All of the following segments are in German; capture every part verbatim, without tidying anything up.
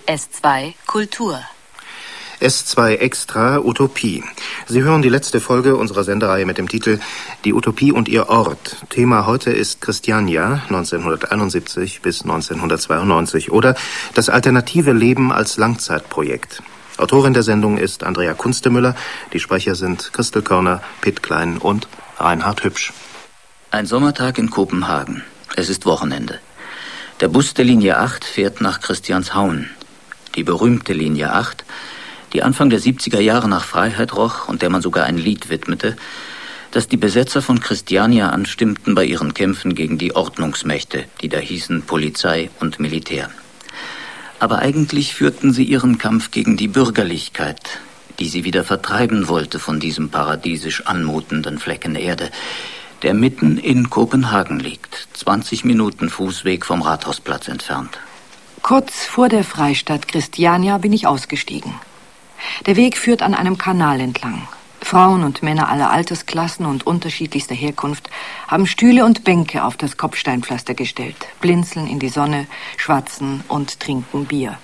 S zwei Kultur. S zwei Extra Utopie. Sie hören die letzte Folge unserer Sendereihe mit dem Titel Die Utopie und ihr Ort. Thema heute ist Christiania, neunzehnhunderteinundsiebzig bis neunzehnhundertzweiundneunzig, oder das alternative Leben als Langzeitprojekt. Autorin der Sendung ist Andrea Kunstemüller. Die Sprecher sind Christel Körner, Pitt Klein und Reinhard Hübsch. Ein Sommertag in Kopenhagen. Es ist Wochenende. Der Bus der Linie acht fährt nach Christianshavn. Die berühmte Linie acht, die Anfang der siebziger Jahre nach Freiheit roch und der man sogar ein Lied widmete, das die Besetzer von Christiania anstimmten bei ihren Kämpfen gegen die Ordnungsmächte, die da hießen Polizei und Militär. Aber eigentlich führten sie ihren Kampf gegen die Bürgerlichkeit, die sie wieder vertreiben wollte von diesem paradiesisch anmutenden Flecken Erde, der mitten in Kopenhagen liegt, zwanzig Minuten Fußweg vom Rathausplatz entfernt. Kurz vor der Freistadt Christiania bin ich ausgestiegen. Der Weg führt an einem Kanal entlang. Frauen und Männer aller Altersklassen und unterschiedlichster Herkunft haben Stühle und Bänke auf das Kopfsteinpflaster gestellt, blinzeln in die Sonne, schwatzen und trinken Bier.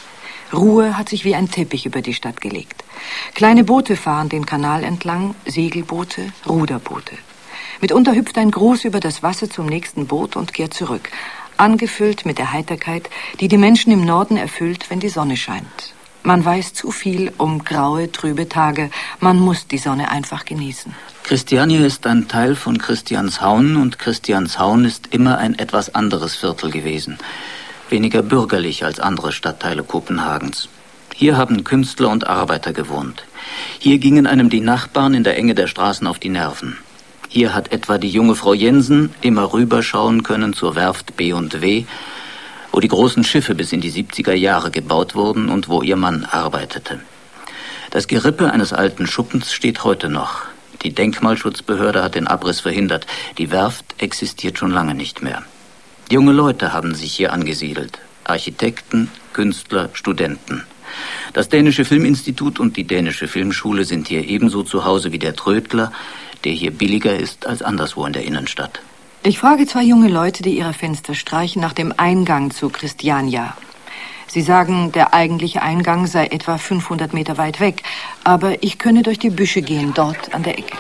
Ruhe hat sich wie ein Teppich über die Stadt gelegt. Kleine Boote fahren den Kanal entlang, Segelboote, Ruderboote. Mitunter hüpft ein Gruß über das Wasser zum nächsten Boot und kehrt zurück, angefüllt mit der Heiterkeit, die die Menschen im Norden erfüllt, wenn die Sonne scheint. Man weiß zu viel um graue, trübe Tage. Man muss die Sonne einfach genießen. Christiania ist ein Teil von Christianshavn und Christianshavn ist immer ein etwas anderes Viertel gewesen. Weniger bürgerlich als andere Stadtteile Kopenhagens. Hier haben Künstler und Arbeiter gewohnt. Hier gingen einem die Nachbarn in der Enge der Straßen auf die Nerven. Hier hat etwa die junge Frau Jensen immer rüberschauen können zur Werft B und W, wo die großen Schiffe bis in die siebziger Jahre gebaut wurden und wo ihr Mann arbeitete. Das Gerippe eines alten Schuppens steht heute noch. Die Denkmalschutzbehörde hat den Abriss verhindert. Die Werft existiert schon lange nicht mehr. Junge Leute haben sich hier angesiedelt. Architekten, Künstler, Studenten. Das Dänische Filminstitut und die Dänische Filmschule sind hier ebenso zu Hause wie der Trödler, der hier billiger ist als anderswo in der Innenstadt. Ich frage zwei junge Leute, die ihre Fenster streichen, nach dem Eingang zu Christiania. Sie sagen, der eigentliche Eingang sei etwa fünfhundert Meter weit weg, aber ich könne durch die Büsche gehen, dort an der Ecke.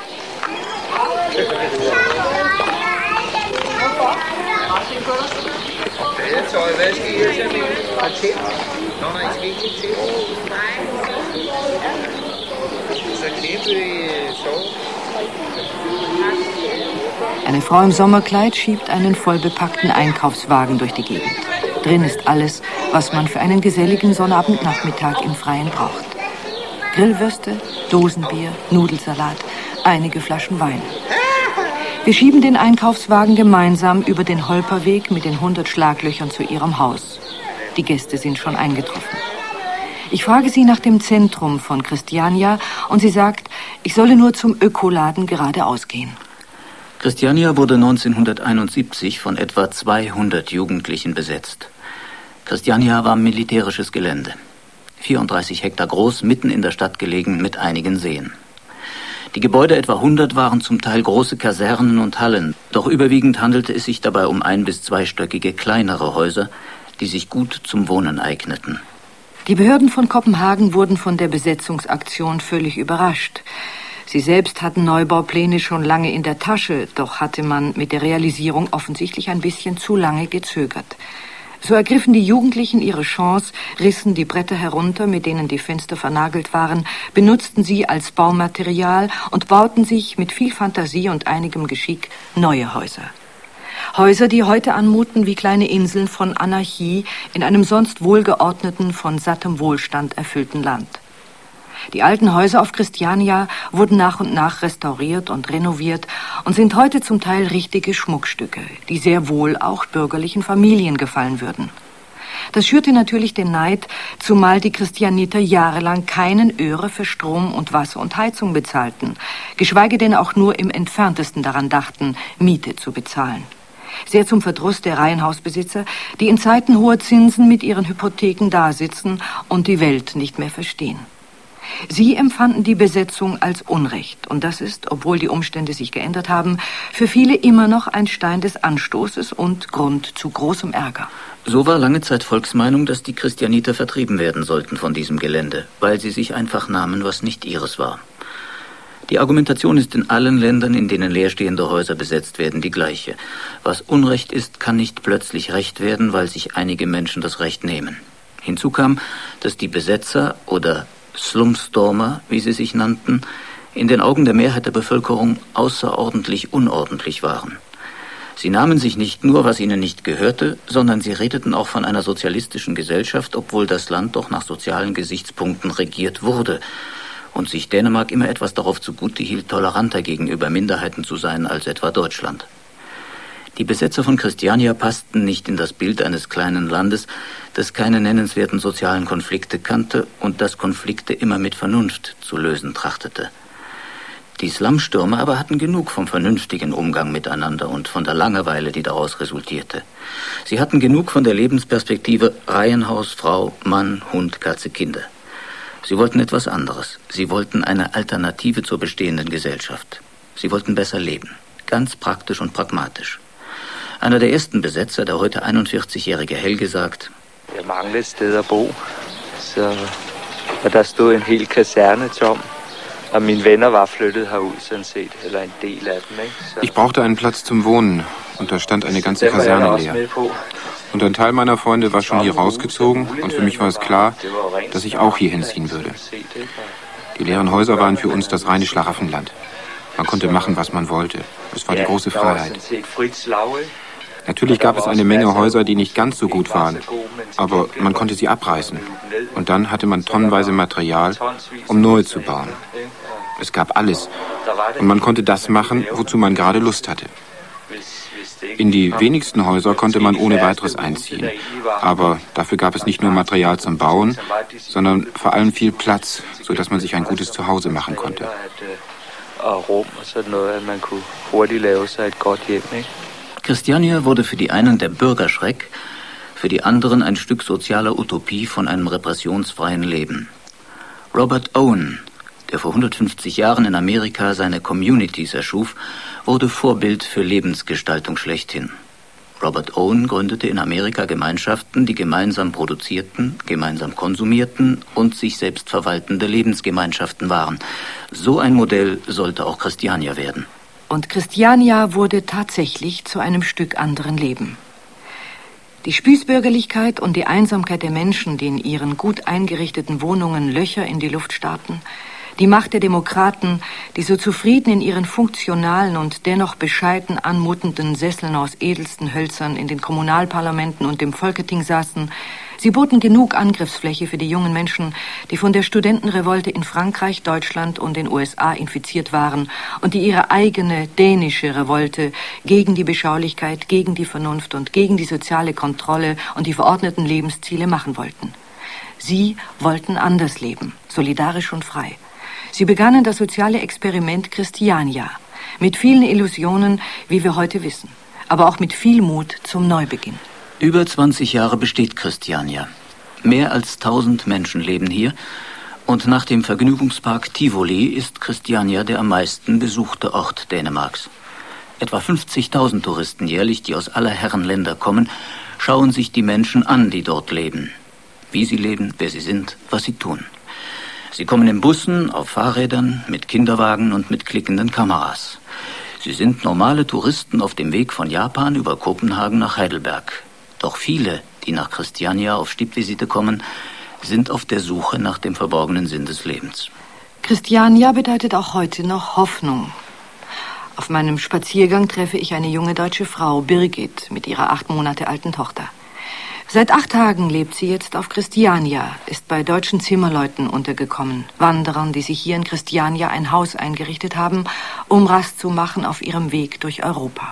Eine Frau im Sommerkleid schiebt einen vollbepackten Einkaufswagen durch die Gegend. Drin ist alles, was man für einen geselligen Sonnabendnachmittag im Freien braucht. Grillwürste, Dosenbier, Nudelsalat, einige Flaschen Wein. Wir schieben den Einkaufswagen gemeinsam über den Holperweg mit den hundert Schlaglöchern zu ihrem Haus. Die Gäste sind schon eingetroffen. Ich frage sie nach dem Zentrum von Christiania und sie sagt, ich solle nur zum Ökoladen geradeaus gehen. Christiania wurde neunzehnhunderteinundsiebzig von etwa zweihundert Jugendlichen besetzt. Christiania war militärisches Gelände. vierunddreißig Hektar groß, mitten in der Stadt gelegen, mit einigen Seen. Die Gebäude, etwa hundert, waren zum Teil große Kasernen und Hallen. Doch überwiegend handelte es sich dabei um ein- bis zweistöckige kleinere Häuser, die sich gut zum Wohnen eigneten. Die Behörden von Kopenhagen wurden von der Besetzungsaktion völlig überrascht. Sie selbst hatten Neubaupläne schon lange in der Tasche, doch hatte man mit der Realisierung offensichtlich ein bisschen zu lange gezögert. So ergriffen die Jugendlichen ihre Chance, rissen die Bretter herunter, mit denen die Fenster vernagelt waren, benutzten sie als Baumaterial und bauten sich mit viel Fantasie und einigem Geschick neue Häuser. Häuser, die heute anmuten wie kleine Inseln von Anarchie in einem sonst wohlgeordneten, von sattem Wohlstand erfüllten Land. Die alten Häuser auf Christiania wurden nach und nach restauriert und renoviert und sind heute zum Teil richtige Schmuckstücke, die sehr wohl auch bürgerlichen Familien gefallen würden. Das schürte natürlich den Neid, zumal die Christianiter jahrelang keinen Öre für Strom und Wasser und Heizung bezahlten, geschweige denn auch nur im Entferntesten daran dachten, Miete zu bezahlen. Sehr zum Verdruss der Reihenhausbesitzer, die in Zeiten hoher Zinsen mit ihren Hypotheken dasitzen und die Welt nicht mehr verstehen. Sie empfanden die Besetzung als Unrecht. Und das ist, obwohl die Umstände sich geändert haben, für viele immer noch ein Stein des Anstoßes und Grund zu großem Ärger. So war lange Zeit Volksmeinung, dass die Christianiter vertrieben werden sollten von diesem Gelände, weil sie sich einfach nahmen, was nicht ihres war. Die Argumentation ist in allen Ländern, in denen leerstehende Häuser besetzt werden, die gleiche. Was Unrecht ist, kann nicht plötzlich Recht werden, weil sich einige Menschen das Recht nehmen. Hinzu kam, dass die Besetzer oder Slumstormer, wie sie sich nannten, in den Augen der Mehrheit der Bevölkerung außerordentlich unordentlich waren. Sie nahmen sich nicht nur, was ihnen nicht gehörte, sondern sie redeten auch von einer sozialistischen Gesellschaft, obwohl das Land doch nach sozialen Gesichtspunkten regiert wurde und sich Dänemark immer etwas darauf zugute hielt, toleranter gegenüber Minderheiten zu sein als etwa Deutschland. Die Besetzer von Christiania passten nicht in das Bild eines kleinen Landes, das keine nennenswerten sozialen Konflikte kannte und das Konflikte immer mit Vernunft zu lösen trachtete. Die Slumstürmer aber hatten genug vom vernünftigen Umgang miteinander und von der Langeweile, die daraus resultierte. Sie hatten genug von der Lebensperspektive Reihenhaus, Frau, Mann, Hund, Katze, Kinder. Sie wollten etwas anderes. Sie wollten eine Alternative zur bestehenden Gesellschaft. Sie wollten besser leben. Ganz praktisch und pragmatisch. Einer der ersten Besetzer, der heute einundvierzigjährige Helge, sagt: Jeg manglede et sted at bo, så, og der stod en hel kaserne tom, og mine venner var flyttet herud, sådan set, eller en del af dem, ikke? Så, ich brauchte einen Platz zum Wohnen, und da stand eine ganze Kaserne leer. Und ein Teil meiner Freunde war schon hier rausgezogen, und für mich war es klar, dass ich auch hier hinziehen würde. Die leeren Häuser waren für uns das reine Schlaraffenland. Man konnte machen, was man wollte. Es war die große Freiheit. Natürlich gab es eine Menge Häuser, die nicht ganz so gut waren, aber man konnte sie abreißen. Und dann hatte man tonnenweise Material, um neue zu bauen. Es gab alles. Und man konnte das machen, wozu man gerade Lust hatte. In die wenigsten Häuser konnte man ohne weiteres einziehen. Aber dafür gab es nicht nur Material zum Bauen, sondern vor allem viel Platz, sodass man sich ein gutes Zuhause machen konnte. Christiania wurde für die einen der Bürgerschreck, für die anderen ein Stück sozialer Utopie von einem repressionsfreien Leben. Robert Owen, der vor hundertfünfzig Jahren in Amerika seine Communities erschuf, wurde Vorbild für Lebensgestaltung schlechthin. Robert Owen gründete in Amerika Gemeinschaften, die gemeinsam produzierten, gemeinsam konsumierten und sich selbst verwaltende Lebensgemeinschaften waren. So ein Modell sollte auch Christiania werden. Und Christiania wurde tatsächlich zu einem Stück anderen Leben. Die Spießbürgerlichkeit und die Einsamkeit der Menschen, die in ihren gut eingerichteten Wohnungen Löcher in die Luft starrten, die Macht der Demokraten, die so zufrieden in ihren funktionalen und dennoch bescheiden anmutenden Sesseln aus edelsten Hölzern in den Kommunalparlamenten und dem Folketing saßen, sie boten genug Angriffsfläche für die jungen Menschen, die von der Studentenrevolte in Frankreich, Deutschland und den U S A infiziert waren und die ihre eigene dänische Revolte gegen die Beschaulichkeit, gegen die Vernunft und gegen die soziale Kontrolle und die verordneten Lebensziele machen wollten. Sie wollten anders leben, solidarisch und frei. Sie begannen das soziale Experiment Christiania, mit vielen Illusionen, wie wir heute wissen, aber auch mit viel Mut zum Neubeginn. Über zwanzig Jahre besteht Christiania. Mehr als tausend Menschen leben hier und nach dem Vergnügungspark Tivoli ist Christiania der am meisten besuchte Ort Dänemarks. Etwa fünfzigtausend Touristen jährlich, die aus aller Herren Länder kommen, schauen sich die Menschen an, die dort leben. Wie sie leben, wer sie sind, was sie tun. Sie kommen in Bussen, auf Fahrrädern, mit Kinderwagen und mit klickenden Kameras. Sie sind normale Touristen auf dem Weg von Japan über Kopenhagen nach Heidelberg. Doch viele, die nach Christiania auf Stippvisite kommen, sind auf der Suche nach dem verborgenen Sinn des Lebens. Christiania bedeutet auch heute noch Hoffnung. Auf meinem Spaziergang treffe ich eine junge deutsche Frau, Birgit, mit ihrer acht Monate alten Tochter. Seit acht Tagen lebt sie jetzt auf Christiania, ist bei deutschen Zimmerleuten untergekommen, Wanderern, die sich hier in Christiania ein Haus eingerichtet haben, um Rast zu machen auf ihrem Weg durch Europa.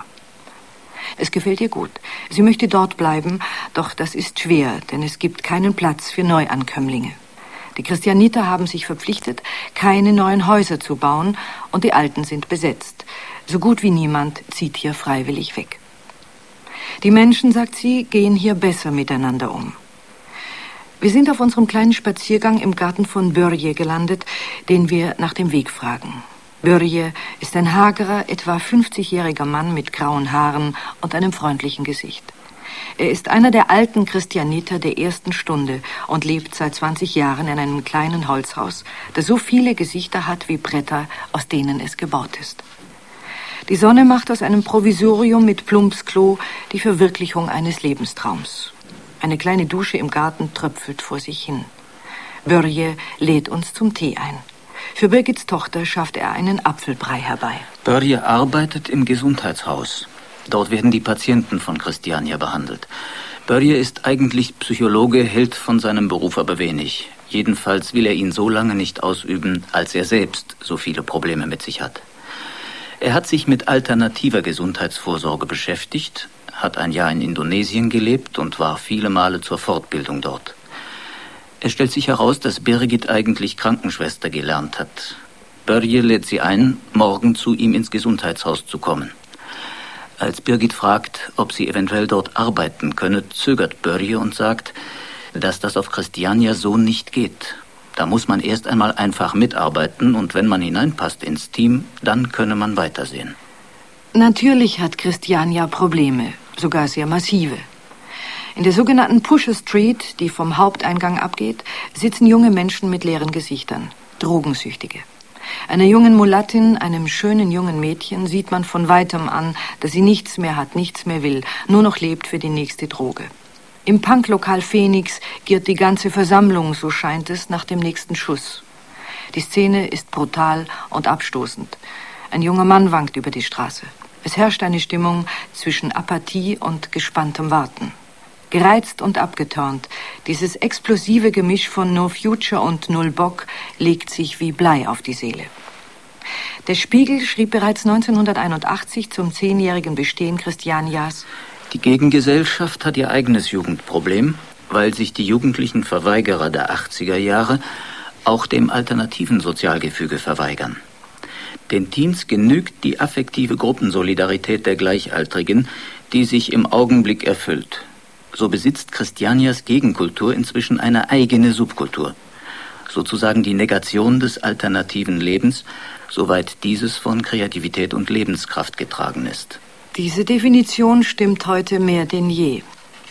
Es gefällt ihr gut. Sie möchte dort bleiben, doch das ist schwer, denn es gibt keinen Platz für Neuankömmlinge. Die Christianiter haben sich verpflichtet, keine neuen Häuser zu bauen, und die alten sind besetzt. So gut wie niemand zieht hier freiwillig weg. Die Menschen, sagt sie, gehen hier besser miteinander um. Wir sind auf unserem kleinen Spaziergang im Garten von Börje gelandet, den wir nach dem Weg fragen. Börje ist ein hagerer, etwa fünfzigjähriger Mann mit grauen Haaren und einem freundlichen Gesicht. Er ist einer der alten Christianiter der ersten Stunde und lebt seit zwanzig Jahren in einem kleinen Holzhaus, das so viele Gesichter hat wie Bretter, aus denen es gebaut ist. Die Sonne macht aus einem Provisorium mit Plumpsklo die Verwirklichung eines Lebenstraums. Eine kleine Dusche im Garten tröpfelt vor sich hin. Börje lädt uns zum Tee ein. Für Birgits Tochter schafft er einen Apfelbrei herbei. Börje arbeitet im Gesundheitshaus. Dort werden die Patienten von Christiania behandelt. Börje ist eigentlich Psychologe, hält von seinem Beruf aber wenig. Jedenfalls will er ihn so lange nicht ausüben, als er selbst so viele Probleme mit sich hat. Er hat sich mit alternativer Gesundheitsvorsorge beschäftigt, hat ein Jahr in Indonesien gelebt und war viele Male zur Fortbildung dort. Es stellt sich heraus, dass Birgit eigentlich Krankenschwester gelernt hat. Börje lädt sie ein, morgen zu ihm ins Gesundheitshaus zu kommen. Als Birgit fragt, ob sie eventuell dort arbeiten könne, zögert Börje und sagt, dass das auf Christiania so nicht geht. Da muss man erst einmal einfach mitarbeiten und wenn man hineinpasst ins Team, dann könne man weitersehen. Natürlich hat Christiania Probleme, sogar sehr massive. In der sogenannten Pusher Street, die vom Haupteingang abgeht, sitzen junge Menschen mit leeren Gesichtern, Drogensüchtige. Einer jungen Mulattin, einem schönen jungen Mädchen, sieht man von weitem an, dass sie nichts mehr hat, nichts mehr will, nur noch lebt für die nächste Droge. Im Punklokal Phoenix giert die ganze Versammlung, so scheint es, nach dem nächsten Schuss. Die Szene ist brutal und abstoßend. Ein junger Mann wankt über die Straße. Es herrscht eine Stimmung zwischen Apathie und gespanntem Warten. Gereizt und abgeturnt, dieses explosive Gemisch von No Future und Null Bock legt sich wie Blei auf die Seele. Der Spiegel schrieb bereits neunzehnhunderteinundachtzig zum zehnjährigen Bestehen Christianias: Die Gegengesellschaft hat ihr eigenes Jugendproblem, weil sich die jugendlichen Verweigerer der achtziger Jahre auch dem alternativen Sozialgefüge verweigern. Den Teens genügt die affektive Gruppensolidarität der Gleichaltrigen, die sich im Augenblick erfüllt. So besitzt Christianias Gegenkultur inzwischen eine eigene Subkultur. Sozusagen die Negation des alternativen Lebens, soweit dieses von Kreativität und Lebenskraft getragen ist. Diese Definition stimmt heute mehr denn je.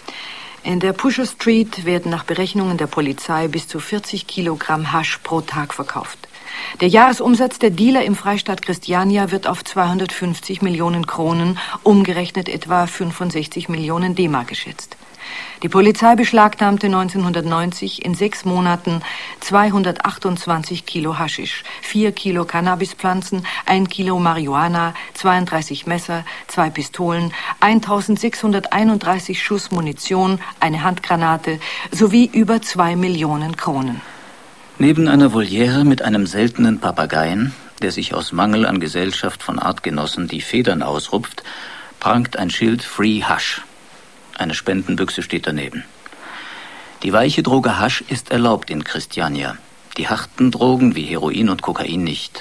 In der Pusher Street werden nach Berechnungen der Polizei bis zu vierzig Kilogramm Hasch pro Tag verkauft. Der Jahresumsatz der Dealer im Freistaat Christiania wird auf zweihundertfünfzig Millionen Kronen, umgerechnet etwa fünfundsechzig Millionen D-Mark geschätzt. Die Polizei beschlagnahmte neunzehnhundertneunzig in sechs Monaten zweihundertachtundzwanzig Kilo Haschisch, vier Kilo Cannabispflanzen, ein Kilo Marihuana, zweiunddreißig Messer, zwei Pistolen, eintausendsechshunderteinunddreißig Schuss Munition, eine Handgranate sowie über zwei Millionen Kronen. Neben einer Voliere mit einem seltenen Papageien, der sich aus Mangel an Gesellschaft von Artgenossen die Federn ausrupft, prangt ein Schild Free Hasch. Eine Spendenbüchse steht daneben. Die weiche Droge Hasch ist erlaubt in Christiania, die harten Drogen wie Heroin und Kokain nicht.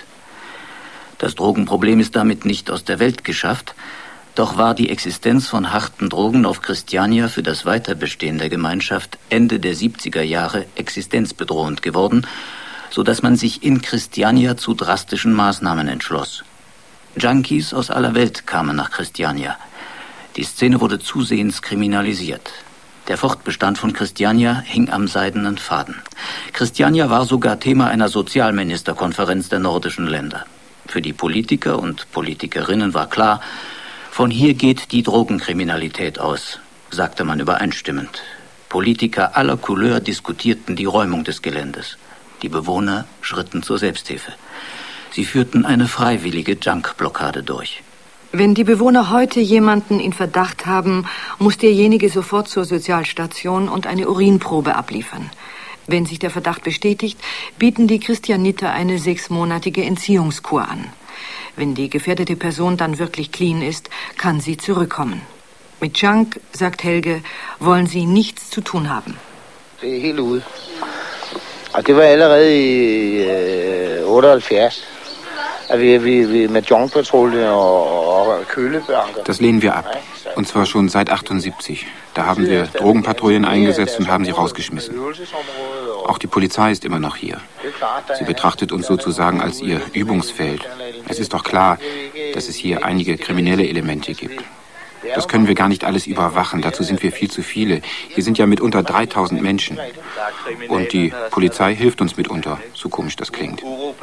Das Drogenproblem ist damit nicht aus der Welt geschafft, doch war die Existenz von harten Drogen auf Christiania für das Weiterbestehen der Gemeinschaft Ende der siebziger Jahre existenzbedrohend geworden, sodass man sich in Christiania zu drastischen Maßnahmen entschloss. Junkies aus aller Welt kamen nach Christiania. Die Szene wurde zusehends kriminalisiert. Der Fortbestand von Christiania hing am seidenen Faden. Christiania war sogar Thema einer Sozialministerkonferenz der nordischen Länder. Für die Politiker und Politikerinnen war klar, von hier geht die Drogenkriminalität aus, sagte man übereinstimmend. Politiker aller Couleur diskutierten die Räumung des Geländes. Die Bewohner schritten zur Selbsthilfe. Sie führten eine freiwillige Junk-Blockade durch. Wenn die Bewohner heute jemanden in Verdacht haben, muss derjenige sofort zur Sozialstation und eine Urinprobe abliefern. Wenn sich der Verdacht bestätigt, bieten die Christianiter eine sechsmonatige Entziehungskur an. Wenn die gefährdete Person dann wirklich clean ist, kann sie zurückkommen. Mit Junk, sagt Helge, wollen sie nichts zu tun haben. Det er helt ude. Og det var allerede i øh, otteoghalvfjerds. At vi, vi, vi med Junkpatrulje og, og Kølebanker. Das lehnen wir ab. Und zwar schon seit achtundsiebzig. Da haben wir Drogenpatrouillen eingesetzt und haben sie rausgeschmissen. Auch die Polizei ist immer noch hier. Sie betrachtet uns sozusagen als ihr Übungsfeld. Es ist doch klar, dass es hier einige kriminelle Elemente gibt. Das können wir gar nicht alles überwachen, dazu sind wir viel zu viele. Hier sind ja mitunter dreitausend Menschen. Und die Polizei hilft uns mitunter, so komisch das klingt.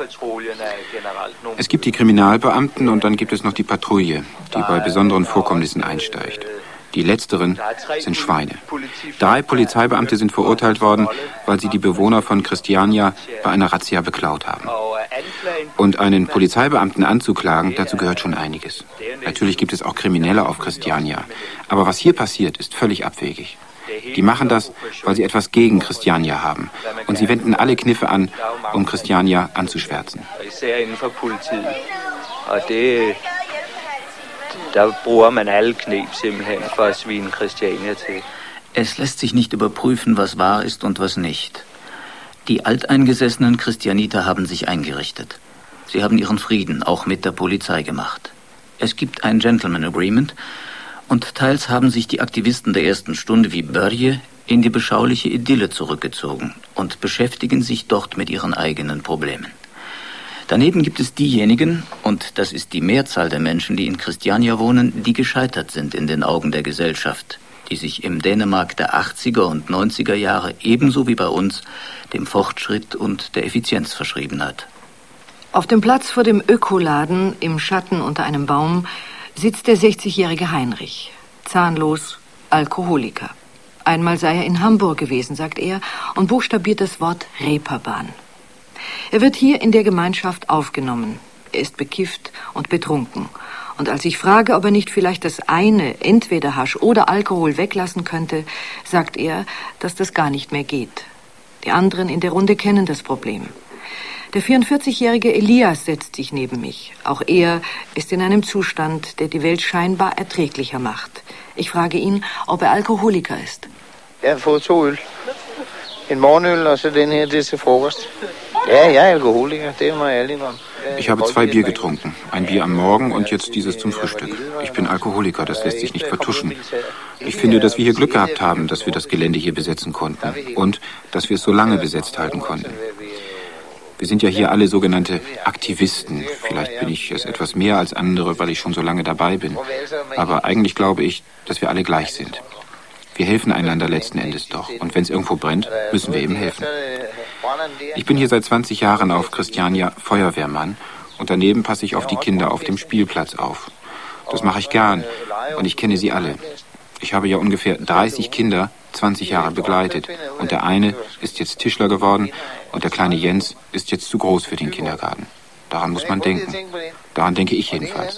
Es gibt die Kriminalbeamten und dann gibt es noch die Patrouille, die bei besonderen Vorkommnissen einsteigt. Die letzteren sind Schweine. Drei Polizeibeamte sind verurteilt worden, weil sie die Bewohner von Christiania bei einer Razzia beklaut haben. Und einen Polizeibeamten anzuklagen, dazu gehört schon einiges. Natürlich gibt es auch Kriminelle auf Christiania. Aber was hier passiert, ist völlig abwegig. Die machen das, weil sie etwas gegen Christiania haben. Und sie wenden alle Kniffe an, um Christiania anzuschwärzen. Da bruger man alle Knep simpelthen for at svine Christiania til. Es lässt sich nicht überprüfen, was wahr ist und was nicht. Die alteingesessenen Christianiter haben sich eingerichtet. Sie haben ihren Frieden auch mit der Polizei gemacht. Es gibt ein Gentleman Agreement und teils haben sich die Aktivisten der ersten Stunde wie Börje in die beschauliche Idylle zurückgezogen und beschäftigen sich dort mit ihren eigenen Problemen. Daneben gibt es diejenigen, und das ist die Mehrzahl der Menschen, die in Christiania wohnen, die gescheitert sind in den Augen der Gesellschaft, die sich im Dänemark der achtziger und neunziger Jahre ebenso wie bei uns dem Fortschritt und der Effizienz verschrieben hat. Auf dem Platz vor dem Ökoladen im Schatten unter einem Baum sitzt der sechzigjährige Heinrich, zahnlos, Alkoholiker. Einmal sei er in Hamburg gewesen, sagt er, und buchstabiert das Wort Reeperbahn. Er wird hier in der Gemeinschaft aufgenommen. Er ist bekifft und betrunken. Und als ich frage, ob er nicht vielleicht das eine, entweder Hasch oder Alkohol weglassen könnte, sagt er, dass das gar nicht mehr geht. Die anderen in der Runde kennen das Problem. Der vierundvierzigjährige Elias setzt sich neben mich. Auch er ist in einem Zustand, der die Welt scheinbar erträglicher macht. Ich frage ihn, ob er Alkoholiker ist. Jeg har fået to øl. En morgenøl og så den her, det er til frokost. Ja, jeg er alkoholiker, det må jeg ærlig indrømme. Ich habe zwei Bier getrunken. Ein Bier am Morgen und jetzt dieses zum Frühstück. Ich bin Alkoholiker, das lässt sich nicht vertuschen. Ich finde, dass wir hier Glück gehabt haben, dass wir das Gelände hier besetzen konnten. Und dass wir es so lange besetzt halten konnten. Wir sind ja hier alle sogenannte Aktivisten. Vielleicht bin ich es etwas mehr als andere, weil ich schon so lange dabei bin. Aber eigentlich glaube ich, dass wir alle gleich sind. Wir helfen einander letzten Endes doch. Und wenn es irgendwo brennt, müssen wir eben helfen. Ich bin hier seit zwanzig Jahren auf Christiania Feuerwehrmann und daneben passe ich auf die Kinder auf dem Spielplatz auf. Das mache ich gern und ich kenne sie alle. Ich habe ja ungefähr dreißig Kinder zwanzig Jahre begleitet und der eine ist jetzt Tischler geworden und der kleine Jens ist jetzt zu groß für den Kindergarten. Daran muss man denken. Daran denke ich jedenfalls.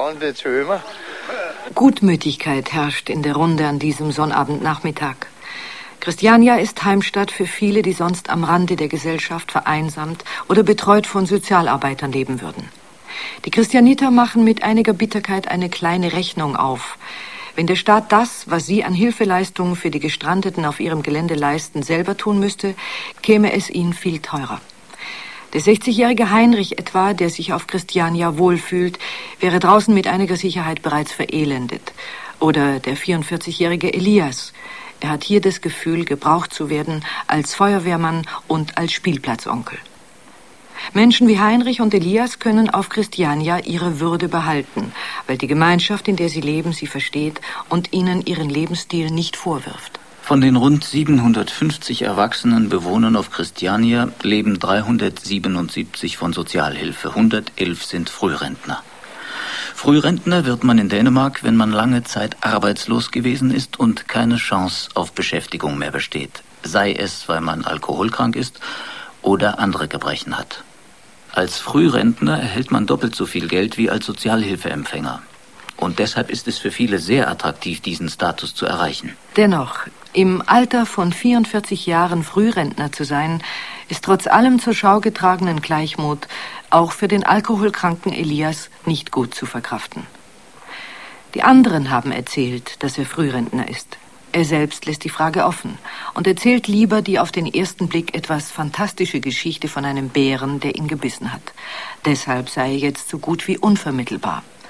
Gutmütigkeit herrscht in der Runde an diesem Sonnabendnachmittag. Christiania ist Heimstatt für viele, die sonst am Rande der Gesellschaft vereinsamt oder betreut von Sozialarbeitern leben würden. Die Christianiter machen mit einiger Bitterkeit eine kleine Rechnung auf. Wenn der Staat das, was sie an Hilfeleistungen für die Gestrandeten auf ihrem Gelände leisten, selber tun müsste, käme es ihnen viel teurer. Der sechzigjährige Heinrich etwa, der sich auf Christiania wohlfühlt, wäre draußen mit einiger Sicherheit bereits verelendet. Oder der vierundvierzigjährige Elias. Er hat hier das Gefühl, gebraucht zu werden als Feuerwehrmann und als Spielplatzonkel. Menschen wie Heinrich und Elias können auf Christiania ihre Würde behalten, weil die Gemeinschaft, in der sie leben, sie versteht und ihnen ihren Lebensstil nicht vorwirft. Von den rund siebenhundertfünfzig erwachsenen Bewohnern auf Christiania leben dreihundertsiebenundsiebzig von Sozialhilfe, hundertelf sind Frührentner. Frührentner wird man in Dänemark, wenn man lange Zeit arbeitslos gewesen ist und keine Chance auf Beschäftigung mehr besteht, sei es, weil man alkoholkrank ist oder andere Gebrechen hat. Als Frührentner erhält man doppelt so viel Geld wie als Sozialhilfeempfänger. Und deshalb ist es für viele sehr attraktiv, diesen Status zu erreichen. Dennoch, im Alter von vierundvierzig Jahren Frührentner zu sein, ist trotz allem zur Schau getragenen Gleichmut auch für den alkoholkranken Elias nicht gut zu verkraften. Die anderen haben erzählt, dass er Frührentner ist. Er selbst lässt die Frage offen und erzählt lieber die auf den ersten Blick etwas fantastische Geschichte von einem Bären, der ihn gebissen hat. Deshalb sei er jetzt so gut wie unvermittelbar.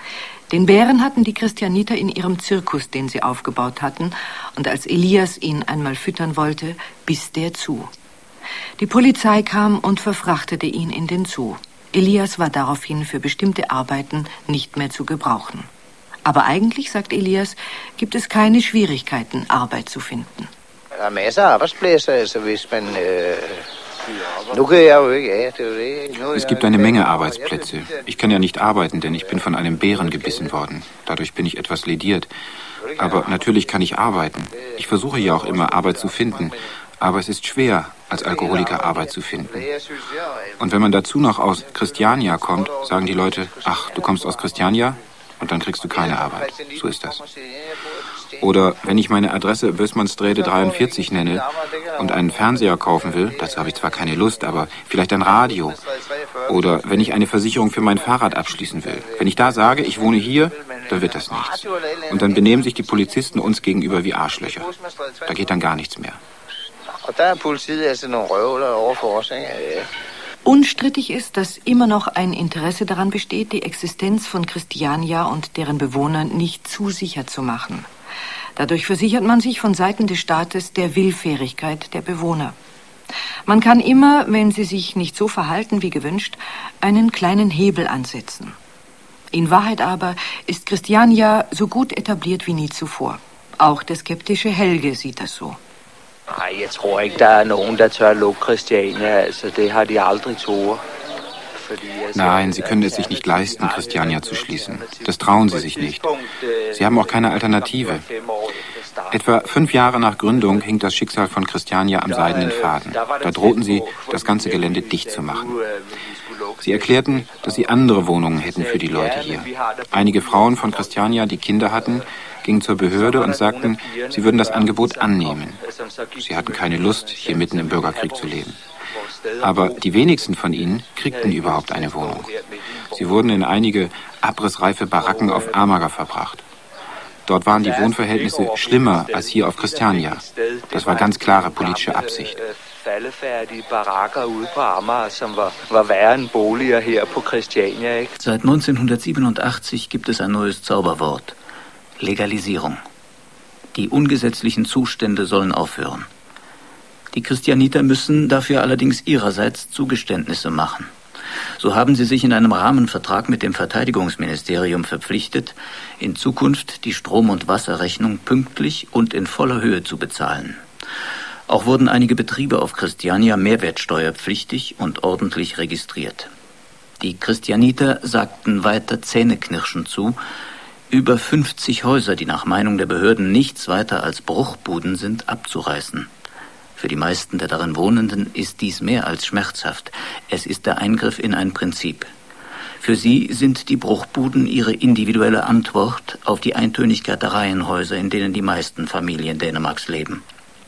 Den Bären hatten die Christianiter in ihrem Zirkus, den sie aufgebaut hatten, und als Elias ihn einmal füttern wollte, biss der zu. Die Polizei kam und verfrachtete ihn in den Zoo. Elias war daraufhin für bestimmte Arbeiten nicht mehr zu gebrauchen. Aber eigentlich, sagt Elias, gibt es keine Schwierigkeiten, Arbeit zu finden. Es gibt eine Menge Arbeitsplätze. Ich kann ja nicht arbeiten, denn ich bin von einem Bären gebissen worden. Dadurch bin ich etwas lediert. Aber natürlich kann ich arbeiten. Ich versuche ja auch immer, Arbeit zu finden. Aber es ist schwer, als Alkoholiker Arbeit zu finden. Und wenn man dazu noch aus Christiania kommt, sagen die Leute, ach, du kommst aus Christiania? Und dann kriegst du keine Arbeit. So ist das. Oder wenn ich meine Adresse Bösmannssträde dreiundvierzig nenne und einen Fernseher kaufen will, dazu habe ich zwar keine Lust, aber vielleicht ein Radio. Oder wenn ich eine Versicherung für mein Fahrrad abschließen will. Wenn ich da sage, ich wohne hier, dann wird das nichts. Und dann benehmen sich die Polizisten uns gegenüber wie Arschlöcher. Da geht dann gar nichts mehr. Unstrittig ist, dass immer noch ein Interesse daran besteht, die Existenz von Christiania und deren Bewohnern nicht zu sicher zu machen. Dadurch versichert man sich von Seiten des Staates der Willfährigkeit der Bewohner. Man kann immer, wenn sie sich nicht so verhalten wie gewünscht, einen kleinen Hebel ansetzen. In Wahrheit aber ist Christiania so gut etabliert wie nie zuvor. Auch der skeptische Helge sieht das so. Nej, jeg tror ikke, der er nogen, der tør lukke Christiania. Altså, det har de aldrig tort. Nein, sie können es sich nicht leisten, Christiania zu schließen. Das trauen sie sich nicht. Sie haben auch keine Alternative. Etwa fünf Jahre nach Gründung hing das Schicksal von Christiania am seidenen Faden. Da drohten sie, das ganze Gelände dicht zu machen. Sie erklärten, dass sie andere Wohnungen hätten für die Leute hier. Einige Frauen von Christiania, die Kinder hatten, gingen zur Behörde und sagten, sie würden das Angebot annehmen. Sie hatten keine Lust, hier mitten im Bürgerkrieg zu leben. Aber die wenigsten von ihnen kriegten überhaupt eine Wohnung. Sie wurden in einige abrissreife Baracken auf Amager verbracht. Dort waren die Wohnverhältnisse schlimmer als hier auf Christiania. Das war ganz klare politische Absicht. Seit neunzehnhundertsiebenundachtzig gibt es ein neues Zauberwort: Legalisierung. Die ungesetzlichen Zustände sollen aufhören. Die Christianiter müssen dafür allerdings ihrerseits Zugeständnisse machen. So haben sie sich in einem Rahmenvertrag mit dem Verteidigungsministerium verpflichtet, in Zukunft die Strom- und Wasserrechnung pünktlich und in voller Höhe zu bezahlen. Auch wurden einige Betriebe auf Christiania mehrwertsteuerpflichtig und ordentlich registriert. Die Christianiter sagten weiter zähneknirschend zu, über fünfzig Häuser, die nach Meinung der Behörden nichts weiter als Bruchbuden sind, abzureißen. Für die meisten der darin Wohnenden ist dies mehr als schmerzhaft. Es ist der Eingriff in ein Prinzip. Für sie sind die Bruchbuden ihre individuelle Antwort auf die Eintönigkeit der Reihenhäuser, in denen die meisten Familien Dänemarks leben.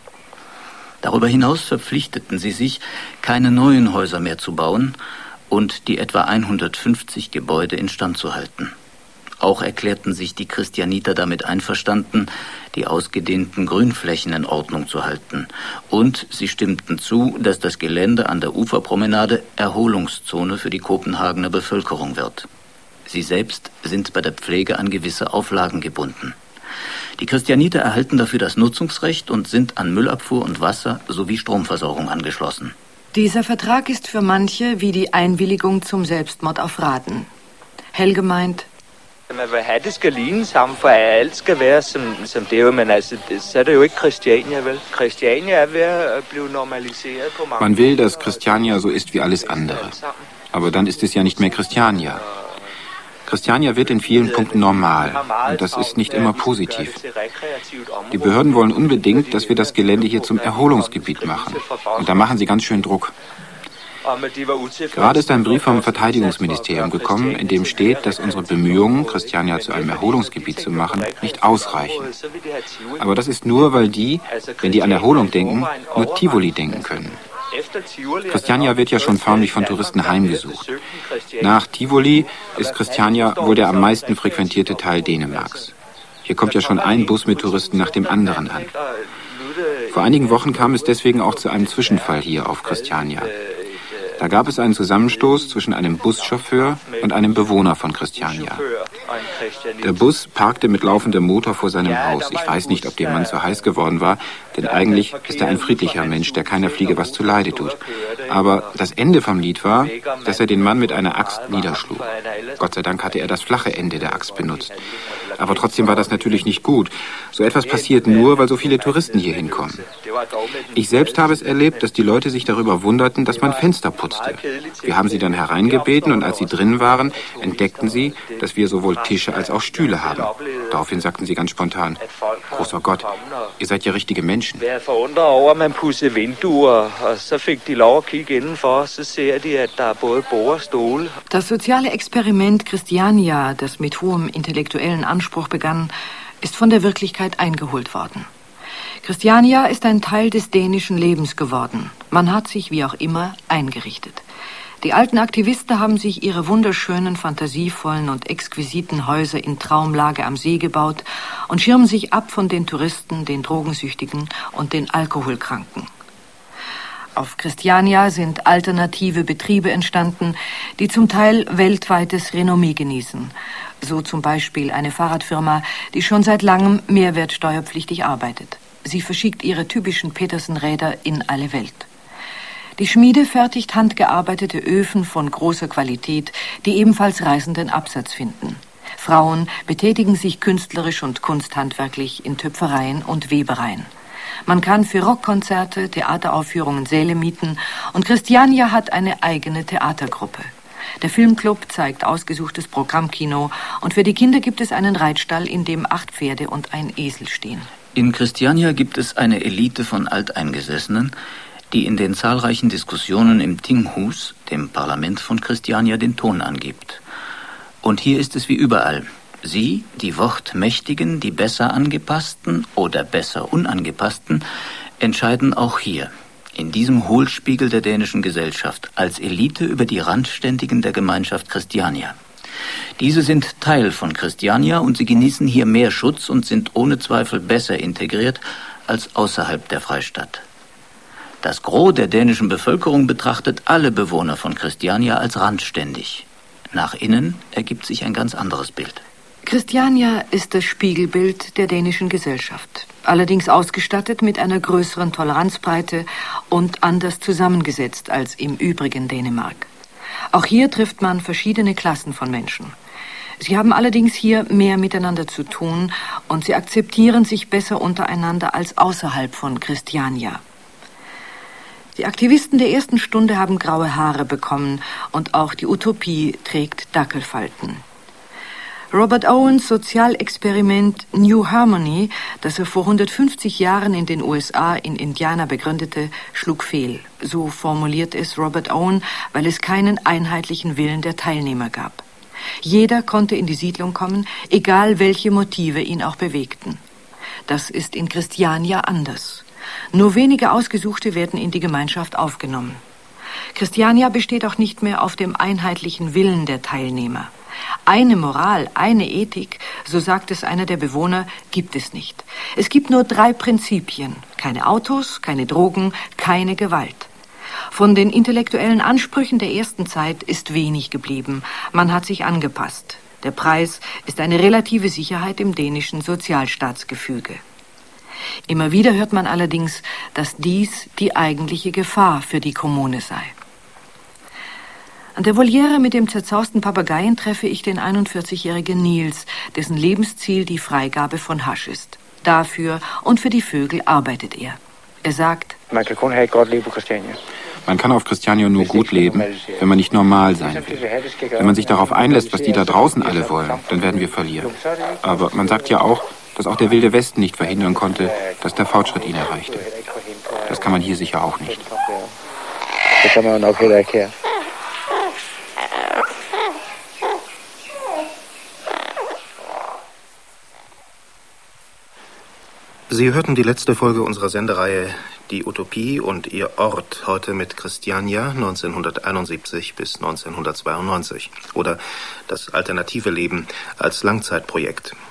Darüber hinaus verpflichteten sie sich, keine neuen Häuser mehr zu bauen und die etwa hundertfünfzig Gebäude instand zu halten. Auch erklärten sich die Christianiter damit einverstanden, die ausgedehnten Grünflächen in Ordnung zu halten. Und sie stimmten zu, dass das Gelände an der Uferpromenade Erholungszone für die Kopenhagener Bevölkerung wird. Sie selbst sind bei der Pflege an gewisse Auflagen gebunden. Die Christianiter erhalten dafür das Nutzungsrecht und sind an Müllabfuhr und Wasser sowie Stromversorgung angeschlossen. Dieser Vertrag ist für manche wie die Einwilligung zum Selbstmord auf Raten. Helge meint, man vil have, det skal ligne sammen, for alt skal være som, som det er jo, men altså, så er det jo ikke Christiania, vel? Christiania er ved at blive normaliseret på mange. Man will, dass Christiania so ist wie alles andere. Aber dann ist es ja nicht mehr Christiania. Christiania wird in vielen Punkten normal. Und das ist nicht immer positiv. Die Behörden wollen unbedingt, dass wir das Gelände hier zum Erholungsgebiet machen. Und da machen sie ganz schön Druck. Gerade ist ein Brief vom Verteidigungsministerium gekommen, in dem steht, dass unsere Bemühungen, Christiania zu einem Erholungsgebiet zu machen, nicht ausreichen. Aber das ist nur, weil die, wenn die an Erholung denken, nur Tivoli denken können. Christiania wird ja schon förmlich von Touristen heimgesucht. Nach Tivoli ist Christiania wohl der am meisten frequentierte Teil Dänemarks. Hier kommt ja schon ein Bus mit Touristen nach dem anderen an. Vor einigen Wochen kam es deswegen auch zu einem Zwischenfall hier auf Christiania. Da gab es einen Zusammenstoß zwischen einem Buschauffeur und einem Bewohner von Christiania. Der Bus parkte mit laufendem Motor vor seinem Haus. Ich weiß nicht, ob dem Mann zu heiß geworden war, denn eigentlich ist er ein friedlicher Mensch, der keiner Fliege was zuleide tut. Aber das Ende vom Lied war, dass er den Mann mit einer Axt niederschlug. Gott sei Dank hatte er das flache Ende der Axt benutzt. Aber trotzdem war das natürlich nicht gut. So etwas passiert nur, weil so viele Touristen hier hinkommen. Ich selbst habe es erlebt, dass die Leute sich darüber wunderten, dass man Fenster putzte. Wir haben sie dann hereingebeten und als sie drin waren, entdeckten sie, dass wir sowohl Tische als auch Stühle haben. Daraufhin sagten sie ganz spontan, großer Gott, ihr seid ja richtige Menschen. Das soziale Experiment Christiania, das mit hohem intellektuellen Anspruch begann, ist von der Wirklichkeit eingeholt worden. Christiania ist ein Teil des dänischen Lebens geworden. Man hat sich, wie auch immer, eingerichtet. Die alten Aktivisten haben sich ihre wunderschönen, fantasievollen und exquisiten Häuser in Traumlage am See gebaut und schirmen sich ab von den Touristen, den Drogensüchtigen und den Alkoholkranken. Auf Christiania sind alternative Betriebe entstanden, die zum Teil weltweites Renommee genießen. So zum Beispiel eine Fahrradfirma, die schon seit langem mehrwertsteuerpflichtig arbeitet. Sie verschickt ihre typischen Petersen-Räder in alle Welt. Die Schmiede fertigt handgearbeitete Öfen von großer Qualität, die ebenfalls reißenden Absatz finden. Frauen betätigen sich künstlerisch und kunsthandwerklich in Töpfereien und Webereien. Man kann für Rockkonzerte, Theateraufführungen Säle mieten und Christiania hat eine eigene Theatergruppe. Der Filmclub zeigt ausgesuchtes Programmkino und für die Kinder gibt es einen Reitstall, in dem acht Pferde und ein Esel stehen. In Christiania gibt es eine Elite von Alteingesessenen, die in den zahlreichen Diskussionen im Tinghus, dem Parlament von Christiania, den Ton angibt. Und hier ist es wie überall. Sie, die Wortmächtigen, die besser angepassten oder besser unangepassten, entscheiden auch hier, in diesem Hohlspiegel der dänischen Gesellschaft, als Elite über die Randständigen der Gemeinschaft Christiania. Diese sind Teil von Christiania und sie genießen hier mehr Schutz und sind ohne Zweifel besser integriert als außerhalb der Freistadt. Das Gros der dänischen Bevölkerung betrachtet alle Bewohner von Christiania als randständig. Nach innen ergibt sich ein ganz anderes Bild. Christiania ist das Spiegelbild der dänischen Gesellschaft, allerdings ausgestattet mit einer größeren Toleranzbreite und anders zusammengesetzt als im übrigen Dänemark. Auch hier trifft man verschiedene Klassen von Menschen. Sie haben allerdings hier mehr miteinander zu tun und sie akzeptieren sich besser untereinander als außerhalb von Christiania. Die Aktivisten der ersten Stunde haben graue Haare bekommen und auch die Utopie trägt Dackelfalten. Robert Owens Sozialexperiment New Harmony, das er vor hundertfünfzig Jahren in den U S A in Indiana begründete, schlug fehl. So formuliert es Robert Owen, weil es keinen einheitlichen Willen der Teilnehmer gab. Jeder konnte in die Siedlung kommen, egal welche Motive ihn auch bewegten. Das ist in Christiania anders. Nur wenige Ausgesuchte werden in die Gemeinschaft aufgenommen. Christiania besteht auch nicht mehr auf dem einheitlichen Willen der Teilnehmer. Eine Moral, eine Ethik, so sagt es einer der Bewohner, gibt es nicht. Es gibt nur drei Prinzipien. Keine Autos, keine Drogen, keine Gewalt. Von den intellektuellen Ansprüchen der ersten Zeit ist wenig geblieben. Man hat sich angepasst. Der Preis ist eine relative Sicherheit im dänischen Sozialstaatsgefüge. Immer wieder hört man allerdings, dass dies die eigentliche Gefahr für die Kommune sei. An der Voliere mit dem zerzausten Papageien treffe ich den einundvierzigjährigen Nils, dessen Lebensziel die Freigabe von Hasch ist. Dafür und für die Vögel arbeitet er. Er sagt, man kann kun have et godt liv på Christiania. Man kann auf Christiania nur gut leben, wenn man nicht normal sein will. Wenn man sich darauf einlässt, was die da draußen alle wollen, dann werden wir verlieren. Aber man sagt ja auch, dass auch der Wilde Westen nicht verhindern konnte, dass der Fortschritt ihn erreichte. Das kann man hier sicher auch nicht. Das kann man auch heller ikke her. Sie hörten die letzte Folge unserer Sendereihe Die Utopie und ihr Ort, heute mit Christiania neunzehnhunderteinundsiebzig bis neunzehnhundertzweiundneunzig oder Das alternative Leben als Langzeitprojekt.